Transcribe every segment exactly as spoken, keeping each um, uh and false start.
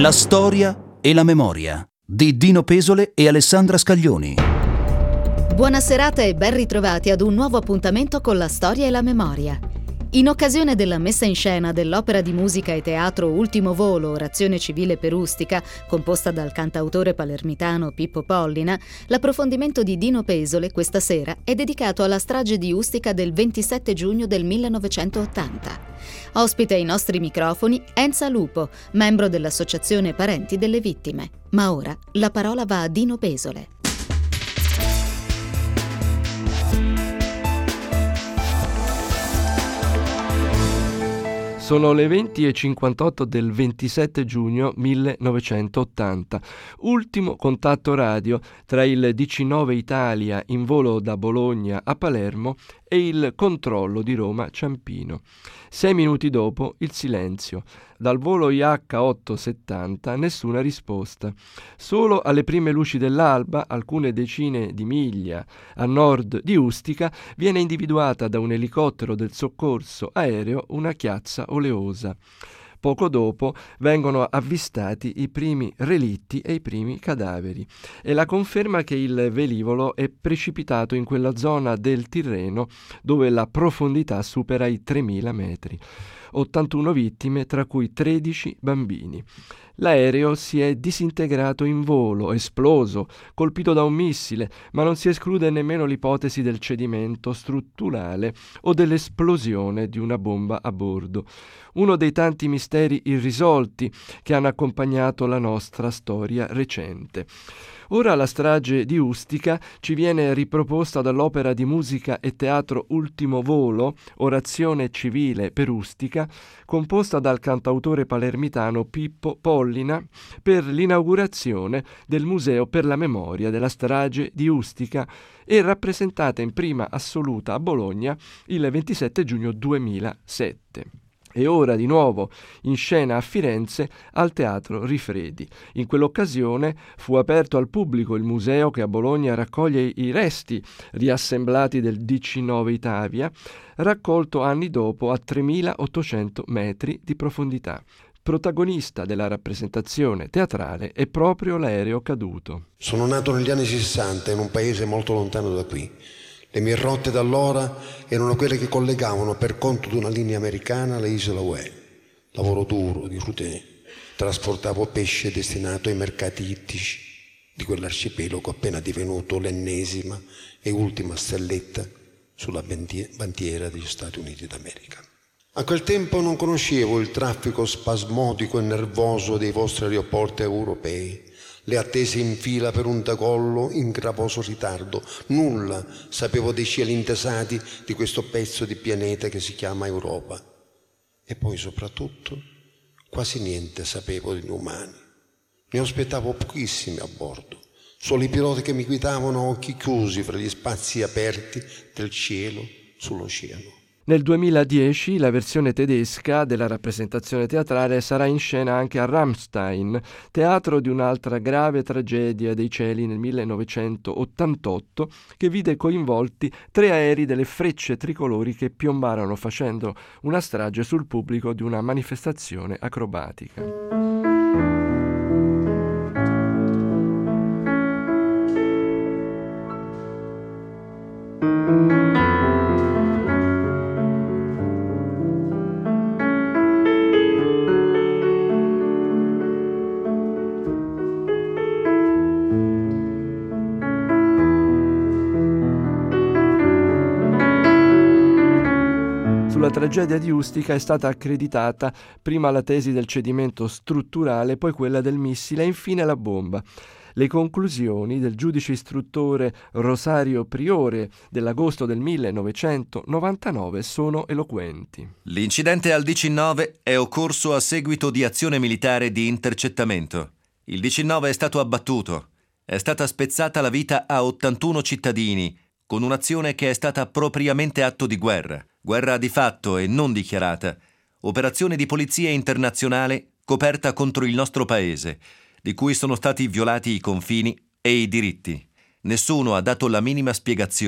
La storia e la memoria di Dino Pesole e Alessandra Scaglioni. Buona serata e ben ritrovati ad un nuovo appuntamento con la storia e la memoria. In occasione della messa in scena dell'opera di musica e teatro Ultimo Volo, orazione civile per Ustica, composta dal cantautore palermitano Pippo Pollina, l'approfondimento di Dino Pesole questa sera è dedicato alla strage di Ustica del ventisette giugno del millenovecentottanta. Ospite ai nostri microfoni Enza Lupo, membro dell'Associazione Parenti delle Vittime. Ma ora la parola va a Dino Pesole. Sono le venti e cinquantotto del ventisette giugno millenovecentottanta, ultimo contatto radio tra il diciannove Italia in volo da Bologna a Palermo e il controllo di Roma Ciampino. Sei minuti dopo il silenzio. Dal volo I H ottocentosettanta nessuna risposta. Solo alle prime luci dell'alba, alcune decine di miglia a nord di Ustica, viene individuata da un elicottero del soccorso aereo una chiazza oleosa. Poco dopo vengono avvistati i primi relitti e i primi cadaveri. È la conferma che il velivolo è precipitato in quella zona del Tirreno dove la profondità supera i tremila metri. ottantuno vittime, tra cui tredici bambini. L'aereo si è disintegrato in volo, esploso, colpito da un missile, ma non si esclude nemmeno l'ipotesi del cedimento strutturale o dell'esplosione di una bomba a bordo. Uno dei tanti misteri irrisolti che hanno accompagnato la nostra storia recente. Ora la strage di Ustica ci viene riproposta dall'opera di musica e teatro Ultimo Volo, orazione civile per Ustica, composta dal cantautore palermitano Pippo Pollina per l'inaugurazione del Museo per la Memoria della Strage di Ustica e rappresentata in prima assoluta a Bologna il ventisette giugno duemilasette. E ora di nuovo in scena a Firenze al Teatro Rifredi. In quell'occasione fu aperto al pubblico il museo che a Bologna raccoglie i resti riassemblati del diciannove Italia, raccolto anni dopo a tremilaottocento metri di profondità. Protagonista della rappresentazione teatrale è proprio l'aereo caduto. Sono nato negli anni sessanta in un paese molto lontano da qui. Le mie rotte da allora erano quelle che collegavano per conto di una linea americana le isole U E. Lavoro duro, di routine. Trasportavo pesce destinato ai mercati ittici di quell'arcipelago appena divenuto l'ennesima e ultima stelletta sulla bandiera degli Stati Uniti d'America. A quel tempo non conoscevo il traffico spasmodico e nervoso dei vostri aeroporti europei, le attese in fila per un decollo in gravoso ritardo. Nulla sapevo dei cieli intesati di questo pezzo di pianeta che si chiama Europa. E poi soprattutto quasi niente sapevo degli umani. Ne aspettavo pochissimi a bordo, solo i piloti che mi guidavano a occhi chiusi fra gli spazi aperti del cielo sull'oceano. Nel duemiladieci la versione tedesca della rappresentazione teatrale sarà in scena anche a Ramstein, teatro di un'altra grave tragedia dei cieli nel millenovecentottantotto, che vide coinvolti tre aerei delle Frecce Tricolori che piombarono facendo una strage sul pubblico di una manifestazione acrobatica. Sulla tragedia di Ustica è stata accreditata prima la tesi del cedimento strutturale, poi quella del missile e infine la bomba. Le conclusioni del giudice istruttore Rosario Priore dell'agosto del millenovecentonovantanove sono eloquenti. L'incidente al diciannove è occorso a seguito di azione militare di intercettamento. Il diciannove è stato abbattuto. È stata spezzata la vita a ottantuno cittadini, con un'azione che è stata propriamente atto di guerra. Guerra di fatto e non dichiarata. Operazione di polizia internazionale coperta contro il nostro paese, di cui sono stati violati i confini e i diritti. Nessuno ha dato la minima spiegazione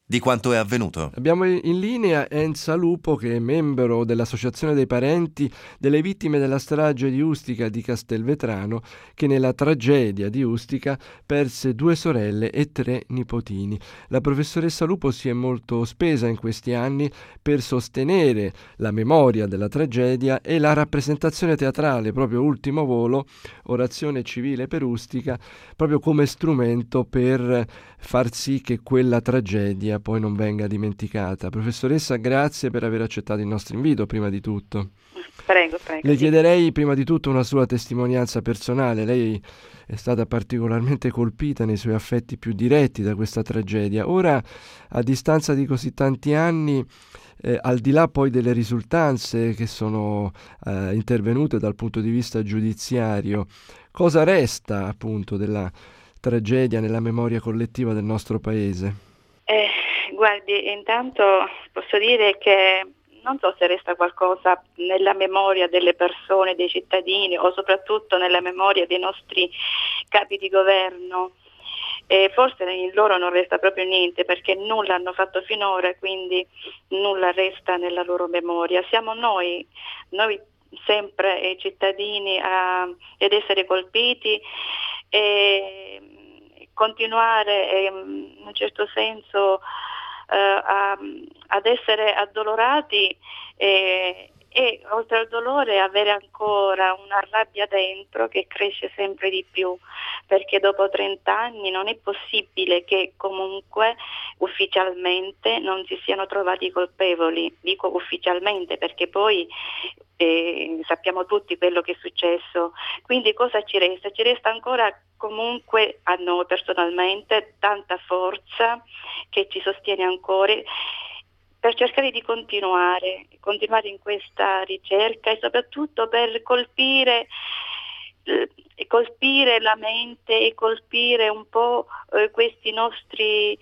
di quanto è avvenuto. Abbiamo in linea Enza Lupo, che è membro dell'Associazione dei Parenti delle Vittime della Strage di Ustica di Castelvetrano, che nella tragedia di Ustica perse due sorelle e tre nipotini. La professoressa Lupo si è molto spesa in questi anni per sostenere la memoria della tragedia e la rappresentazione teatrale, proprio Ultimo Volo, orazione civile per Ustica, proprio come strumento per far sì che quella tragedia poi non venga dimenticata. Professoressa, grazie per aver accettato il nostro invito, prima di tutto. Prego, prego. Le chiederei prima di tutto una sua testimonianza personale. Lei è stata particolarmente colpita nei suoi affetti più diretti da questa tragedia. Ora, a distanza di così tanti anni, eh, al di là poi delle risultanze che sono eh, intervenute dal punto di vista giudiziario, cosa resta appunto della tragedia nella memoria collettiva del nostro paese? Eh, guardi, intanto posso dire che non so se resta qualcosa nella memoria delle persone, dei cittadini o soprattutto nella memoria dei nostri capi di governo. Eh, forse in loro non resta proprio niente perché nulla hanno fatto finora, quindi nulla resta nella loro memoria. Siamo noi, noi sempre eh, cittadini a, ad essere colpiti e continuare eh, in un certo senso eh, a, ad essere addolorati eh, e oltre al dolore avere ancora una rabbia dentro che cresce sempre di più, perché dopo trenta anni non è possibile che comunque ufficialmente non si siano trovati colpevoli. Dico ufficialmente perché poi eh, sappiamo tutti quello che è successo. Quindi cosa ci resta? Ci resta ancora comunque a noi personalmente tanta forza che ci sostiene ancora per cercare di continuare, continuare in questa ricerca e soprattutto per colpire, eh, colpire la mente e colpire un po' eh, questi nostri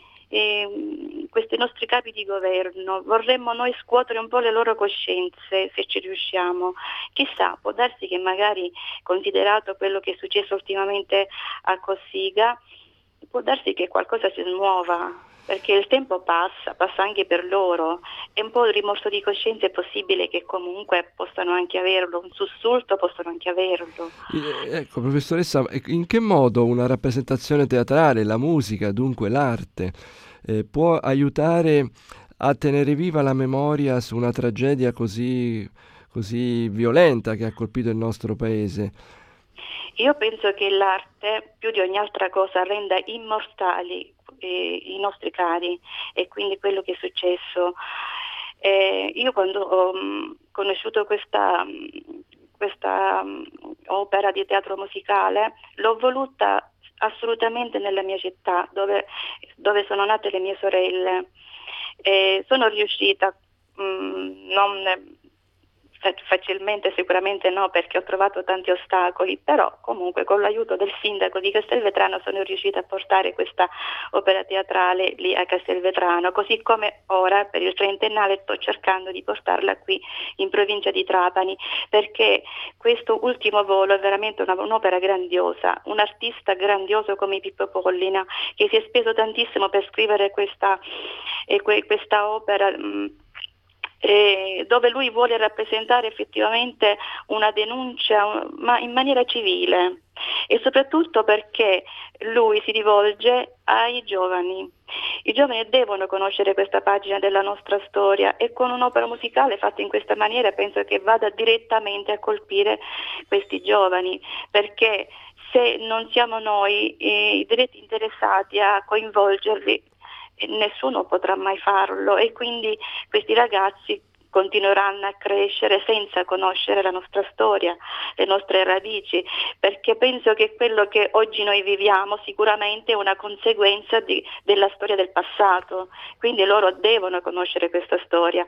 eh, questi nostri capi di governo. Vorremmo noi scuotere un po' le loro coscienze se ci riusciamo. Chissà, può darsi che magari, considerato quello che è successo ultimamente a Cossiga, può darsi che qualcosa si smuova, perché il tempo passa, passa anche per loro e un po' di rimorso di coscienza è possibile che comunque possano anche averlo, un sussulto possono anche averlo. Eh, ecco, professoressa, in che modo una rappresentazione teatrale, la musica, dunque l'arte, eh, può aiutare a tenere viva la memoria su una tragedia così, così violenta che ha colpito il nostro paese? Io penso che l'arte, più di ogni altra cosa, renda immortali eh, i nostri cari e quindi quello che è successo. Eh, io quando ho um, conosciuto questa, um, questa um, opera di teatro musicale, l'ho voluta assolutamente nella mia città, dove, dove sono nate le mie sorelle. Eh, sono riuscita, um, non facilmente sicuramente no, perché ho trovato tanti ostacoli, però comunque con l'aiuto del sindaco di Castelvetrano sono riuscita a portare questa opera teatrale lì a Castelvetrano, così come ora per il trentennale sto cercando di portarla qui in provincia di Trapani, perché questo Ultimo Volo è veramente una, un'opera grandiosa, un artista grandioso come Pippo Pollina che si è speso tantissimo per scrivere questa, eh, que, questa opera mh, Eh, dove lui vuole rappresentare effettivamente una denuncia, ma in maniera civile, e soprattutto perché lui si rivolge ai giovani. I giovani devono conoscere questa pagina della nostra storia e con un'opera musicale fatta in questa maniera penso che vada direttamente a colpire questi giovani, perché se non siamo noi eh, i diretti interessati a coinvolgerli, nessuno potrà mai farlo e quindi questi ragazzi continueranno a crescere senza conoscere la nostra storia, le nostre radici, perché penso che quello che oggi noi viviamo sicuramente è una conseguenza di, della storia del passato, quindi loro devono conoscere questa storia.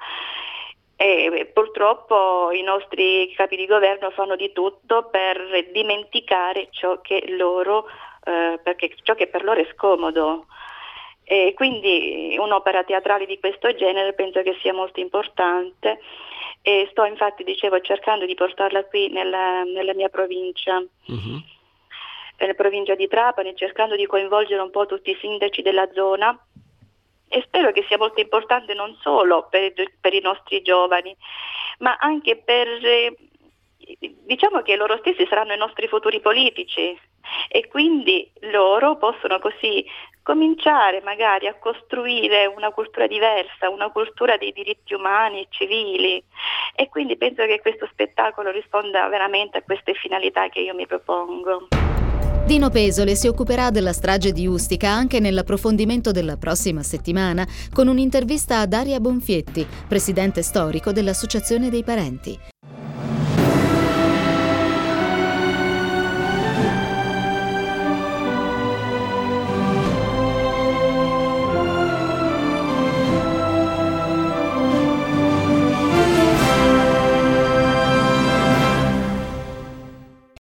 E purtroppo i nostri capi di governo fanno di tutto per dimenticare ciò che loro, eh, perché ciò che per loro è scomodo. E quindi un'opera teatrale di questo genere penso che sia molto importante e sto infatti, dicevo, cercando di portarla qui nella, nella mia provincia, uh-huh. nella provincia di Trapani, cercando di coinvolgere un po' tutti i sindaci della zona e spero che sia molto importante non solo per, per i nostri giovani, ma anche per, eh, diciamo che loro stessi saranno i nostri futuri politici e quindi loro possono così cominciare magari a costruire una cultura diversa, una cultura dei diritti umani e civili, e quindi penso che questo spettacolo risponda veramente a queste finalità che io mi propongo. Dino Pesole si occuperà della strage di Ustica anche nell'approfondimento della prossima settimana con un'intervista a Daria Bonfietti, presidente storico dell'Associazione dei Parenti.